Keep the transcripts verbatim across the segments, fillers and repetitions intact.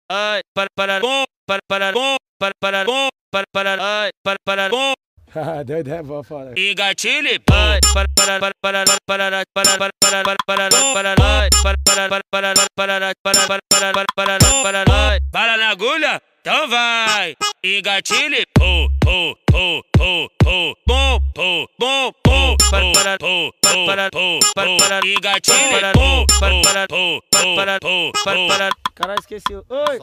ai, para para bom, para para bom, para para bom, para para ai, para para bom. Doido é bom, fala. E gatilho, ai, para para para para para para para para para para para ai, para para para para para para para para para para ai, para na agulha, então vai. E gatilho, pô, pô, pô, pô, pô, bom, pô, bom, pô, para para pô, para pô, para para e gatilho, pô, para para pô, para pô, para para. Caralho, esqueci. Oi!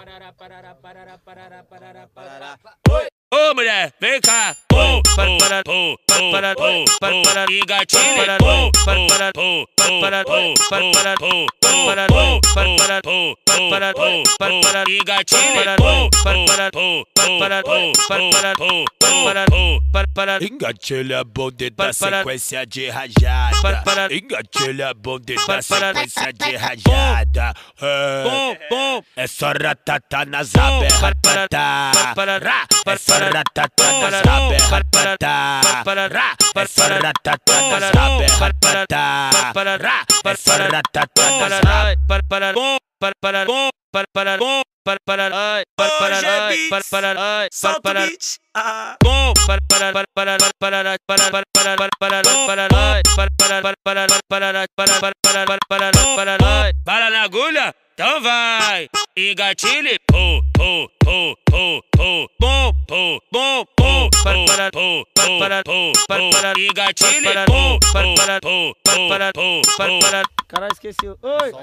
Oi! Ô mulher, vem cá! Pô, para para pô, para pô, para para e gatilho, pô, para para pô, para pô, para para pô, para pô, para para pô, para pô, para para e gatilho, pô, para para pô, para pô, para para pô, para pô, para para. Engatilha bonde da sequência de rajada. Engatilha bonde da sequência de rajada. É só ratata nas aberratas. É só ratata nas aberratas. É só ratata nas aberratas. É só ratata nas aberratas. Para para bom, para para bom, para para ai, para para ai, para para ai, para para bom, para para para para para para para para para para ai, para para para para para para para para para ai, para na agulha, então vai. E gatilho, pô, pô, pô, pô, pô, bom, pô, bom, pô, para para pô, para pô, para para e gatilho, pô, para para pô, para pô, para para. Caralho, esqueci. Oi!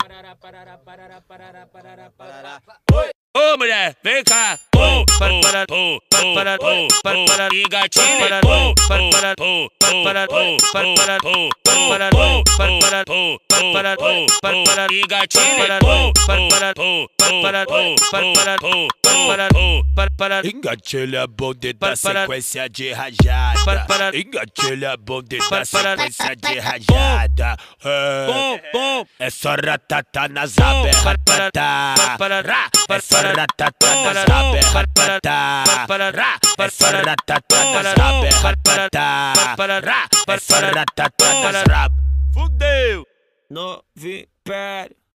Oi! Ô mulher, vem cá! Pô, para para pô, para pô, para para e gatilho, pô, para para pô, para pô, para para pô, para pô, para para pô, para pô, para para e gatilho, pô, para para pô, para pô, para para pô, para pô, para para. Engatilha bonde da sequência de rajada. Engatilha bonde da sequência de rajada. É só ratata nas aberratas. É só ratata nas aberratas. É só ratata nas aberratas. É só ratata nas aberratas. Fudeu! Novi, pera.